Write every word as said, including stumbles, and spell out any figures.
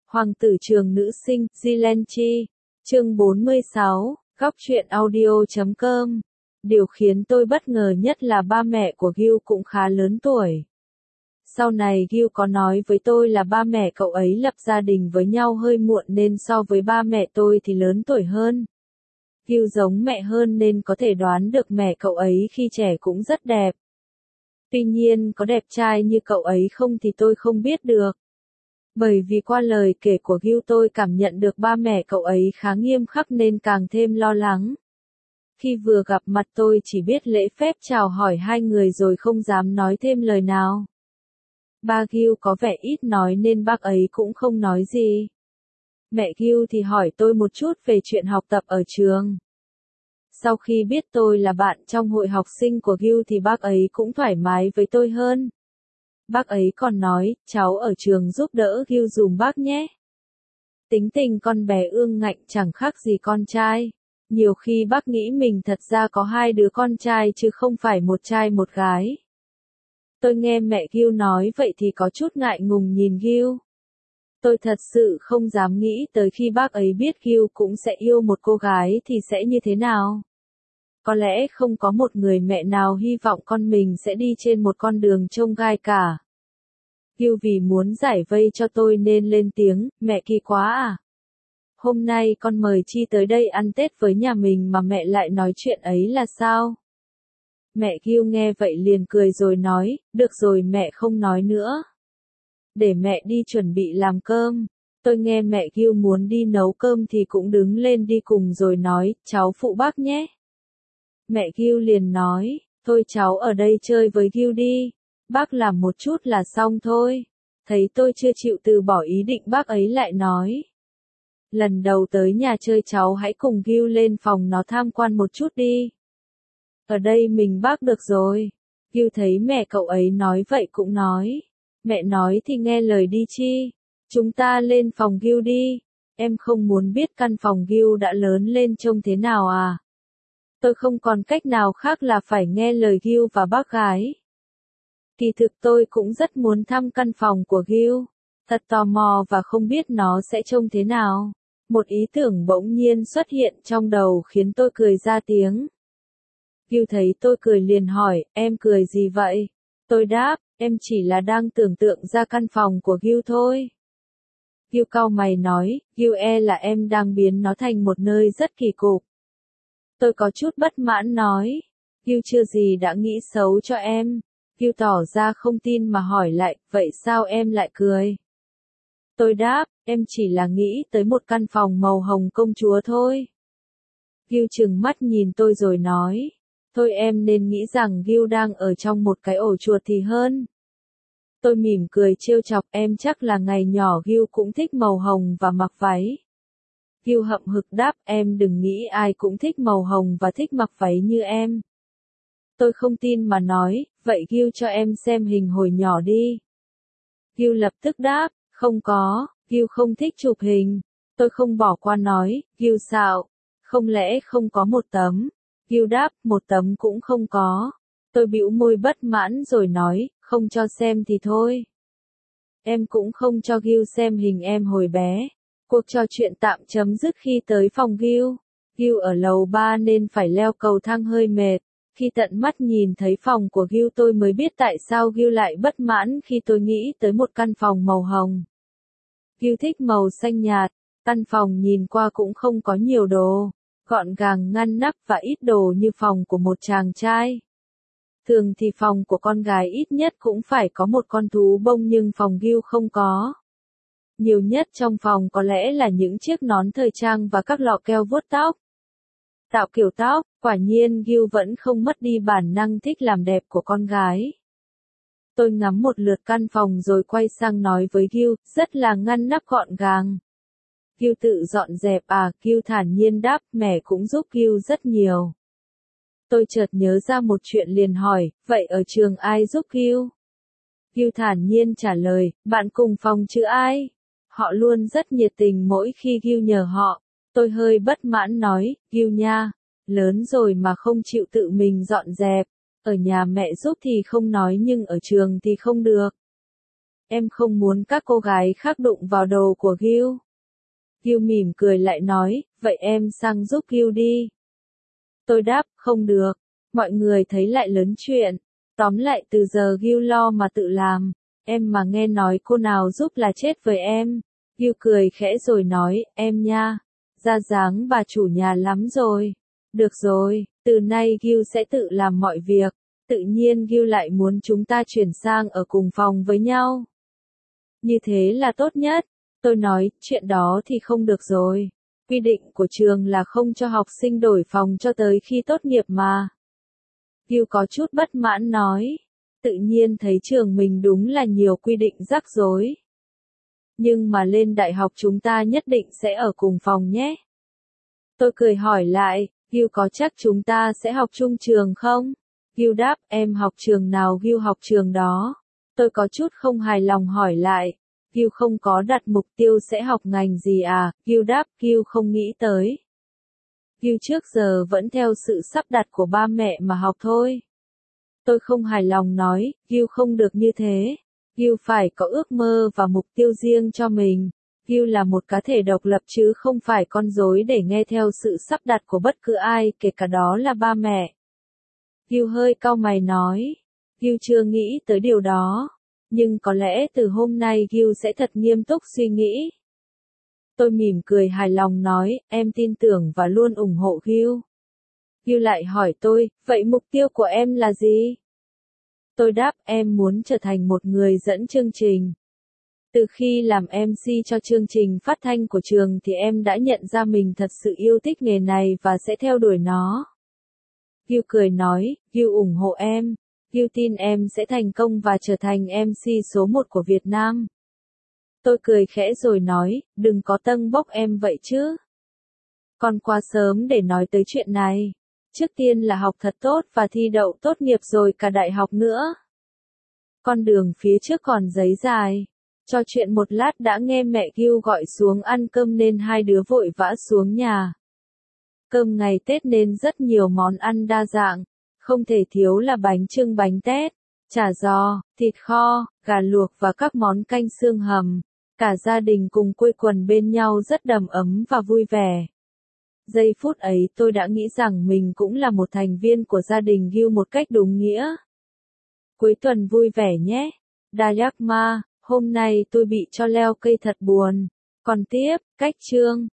Hoàng tử trường nữ sinh, Zilenchi. Chương bốn mươi sáu, góc truyện audio chấm com. Điều khiến tôi bất ngờ nhất là ba mẹ của Gil cũng khá lớn tuổi. Sau này Gil có nói với tôi là ba mẹ cậu ấy lập gia đình với nhau hơi muộn nên so với ba mẹ tôi thì lớn tuổi hơn. Gil giống mẹ hơn nên có thể đoán được mẹ cậu ấy khi trẻ cũng rất đẹp. Tuy nhiên có đẹp trai như cậu ấy không thì tôi không biết được. Bởi vì qua lời kể của Gil tôi cảm nhận được ba mẹ cậu ấy khá nghiêm khắc nên càng thêm lo lắng. Khi vừa gặp mặt tôi chỉ biết lễ phép chào hỏi hai người rồi không dám nói thêm lời nào. Ba Gil có vẻ ít nói nên bác ấy cũng không nói gì. Mẹ Gil thì hỏi tôi một chút về chuyện học tập ở trường. Sau khi biết tôi là bạn trong hội học sinh của Gil thì bác ấy cũng thoải mái với tôi hơn. Bác ấy còn nói, cháu ở trường giúp đỡ Gil dùm bác nhé. Tính tình con bé ương ngạnh chẳng khác gì con trai. Nhiều khi bác nghĩ mình thật ra có hai đứa con trai chứ không phải một trai một gái. Tôi nghe mẹ Gil nói vậy thì có chút ngại ngùng nhìn Gil. Tôi thật sự không dám nghĩ tới khi bác ấy biết Gil cũng sẽ yêu một cô gái thì sẽ như thế nào. Có lẽ không có một người mẹ nào hy vọng con mình sẽ đi trên một con đường chông gai cả. Gil vì muốn giải vây cho tôi nên lên tiếng, mẹ kỳ quá à. Hôm nay con mời Chi tới đây ăn Tết với nhà mình mà mẹ lại nói chuyện ấy là sao? Mẹ Gil nghe vậy liền cười rồi nói, được rồi mẹ không nói nữa. Để mẹ đi chuẩn bị làm cơm. Tôi nghe mẹ Gil muốn đi nấu cơm thì cũng đứng lên đi cùng rồi nói, cháu phụ bác nhé. Mẹ Gil liền nói, thôi cháu ở đây chơi với Gil đi. Bác làm một chút là xong thôi. Thấy tôi chưa chịu từ bỏ ý định bác ấy lại nói. Lần đầu tới nhà chơi cháu hãy cùng Gil lên phòng nó tham quan một chút đi. Ở đây mình bác được rồi. Gil thấy mẹ cậu ấy nói vậy cũng nói. Mẹ nói thì nghe lời đi Chi. Chúng ta lên phòng Gil đi. Em không muốn biết căn phòng Gil đã lớn lên trông thế nào à. Tôi không còn cách nào khác là phải nghe lời Gil và bác gái. Kỳ thực tôi cũng rất muốn thăm căn phòng của Gil. Thật tò mò và không biết nó sẽ trông thế nào. Một ý tưởng bỗng nhiên xuất hiện trong đầu khiến tôi cười ra tiếng. Gil thấy tôi cười liền hỏi, em cười gì vậy? Tôi đáp, em chỉ là đang tưởng tượng ra căn phòng của Gil thôi. Gil cau mày nói, Gil e là em đang biến nó thành một nơi rất kỳ cục. Tôi có chút bất mãn nói, Gil chưa gì đã nghĩ xấu cho em. Gil tỏ ra không tin mà hỏi lại, vậy sao em lại cười? Tôi đáp, em chỉ là nghĩ tới một căn phòng màu hồng công chúa thôi. Gil trừng mắt nhìn tôi rồi nói, thôi em nên nghĩ rằng Gil đang ở trong một cái ổ chuột thì hơn. Tôi mỉm cười trêu chọc, em chắc là ngày nhỏ Gil cũng thích màu hồng và mặc váy. Gil hậm hực đáp, em đừng nghĩ ai cũng thích màu hồng và thích mặc váy như em. Tôi không tin mà nói, vậy Gil cho em xem hình hồi nhỏ đi. Gil lập tức đáp, không có, Gil không thích chụp hình. Tôi không bỏ qua nói, Gil xạo, không lẽ không có một tấm? Gil đáp, một tấm cũng không có. Tôi bĩu môi bất mãn rồi nói, không cho xem thì thôi. Em cũng không cho Gil xem hình em hồi bé. Cuộc trò chuyện tạm chấm dứt khi tới phòng Gil. Gil ở lầu ba nên phải leo cầu thang hơi mệt. Khi tận mắt nhìn thấy phòng của Gil tôi mới biết tại sao Gil lại bất mãn khi tôi nghĩ tới một căn phòng màu hồng. Gil thích màu xanh nhạt, căn phòng nhìn qua cũng không có nhiều đồ, gọn gàng ngăn nắp và ít đồ như phòng của một chàng trai. Thường thì phòng của con gái ít nhất cũng phải có một con thú bông nhưng phòng Gil không có. Nhiều nhất trong phòng có lẽ là những chiếc nón thời trang và các lọ keo vuốt tóc. Tạo kiểu tóc, quả nhiên Gil vẫn không mất đi bản năng thích làm đẹp của con gái. Tôi ngắm một lượt căn phòng rồi quay sang nói với Gil, rất là ngăn nắp gọn gàng. Gil tự dọn dẹp à, Gil thản nhiên đáp, mẹ cũng giúp Gil rất nhiều. Tôi chợt nhớ ra một chuyện liền hỏi, vậy ở trường ai giúp Gil? Gil thản nhiên trả lời, bạn cùng phòng chứ ai? Họ luôn rất nhiệt tình mỗi khi Gil nhờ họ. Tôi hơi bất mãn nói, Gil nha, lớn rồi mà không chịu tự mình dọn dẹp. Ở nhà mẹ giúp thì không nói nhưng ở trường thì không được. em không muốn các cô gái khác đụng vào đồ của Gil. Gil mỉm cười lại nói, vậy em sang giúp Gil đi. Tôi đáp, không được, mọi người thấy lại lớn chuyện. Tóm lại từ giờ Gil lo mà tự làm, em mà nghe nói cô nào giúp là chết với em. Gil cười khẽ rồi nói, em nha, ra dáng bà chủ nhà lắm rồi. Được rồi, từ nay Gil sẽ tự làm mọi việc. Tự nhiên Gil lại muốn chúng ta chuyển sang ở cùng phòng với nhau. Như thế là tốt nhất. Tôi nói, chuyện đó thì không được rồi. Quy định của trường là không cho học sinh đổi phòng cho tới khi tốt nghiệp mà. Gil có chút bất mãn nói. Tự nhiên thấy trường mình đúng là nhiều quy định rắc rối. Nhưng mà lên đại học chúng ta nhất định sẽ ở cùng phòng nhé. Tôi cười hỏi lại, Gil có chắc chúng ta sẽ học chung trường không? Gil đáp, em học trường nào Gil học trường đó. Tôi có chút không hài lòng hỏi lại, Gil không có đặt mục tiêu sẽ học ngành gì à? Gil đáp, Gil không nghĩ tới. Gil trước giờ vẫn theo sự sắp đặt của ba mẹ mà học thôi. Tôi không hài lòng nói, Gil không được như thế. Gil phải có ước mơ và mục tiêu riêng cho mình. Gil là một cá thể độc lập chứ không phải con rối để nghe theo sự sắp đặt của bất cứ ai, kể cả đó là ba mẹ. Gil hơi cau mày nói, Gil chưa nghĩ tới điều đó, nhưng có lẽ từ hôm nay Gil sẽ thật nghiêm túc suy nghĩ. Tôi mỉm cười hài lòng nói, em tin tưởng và luôn ủng hộ Gil. Gil lại hỏi tôi, vậy mục tiêu của em là gì? Tôi đáp, em muốn trở thành một người dẫn chương trình. Từ khi làm em xê cho chương trình phát thanh của trường thì em đã nhận ra mình thật sự yêu thích nghề này và sẽ theo đuổi nó. Gil cười nói, Gil ủng hộ em. Gil tin em sẽ thành công và trở thành em xê số một của Việt Nam. Tôi cười khẽ rồi nói, đừng có tâng bốc em vậy chứ. Còn quá sớm để nói tới chuyện này. Trước tiên là học thật tốt và thi đậu tốt nghiệp rồi cả đại học nữa. Con đường phía trước còn giấy dài. Trò chuyện một lát đã nghe mẹ Gil gọi xuống ăn cơm nên hai đứa vội vã xuống nhà. Cơm ngày Tết nên rất nhiều món ăn đa dạng, không thể thiếu là bánh chưng bánh tét, chả giò, thịt kho, gà luộc và các món canh xương hầm. Cả gia đình cùng quây quần bên nhau rất đầm ấm và vui vẻ. Giây phút ấy tôi đã nghĩ rằng mình cũng là một thành viên của gia đình Gil một cách đúng nghĩa. Cuối tuần vui vẻ nhé. Dayakma, hôm nay tôi bị cho leo cây thật buồn. Còn tiếp, cách chương.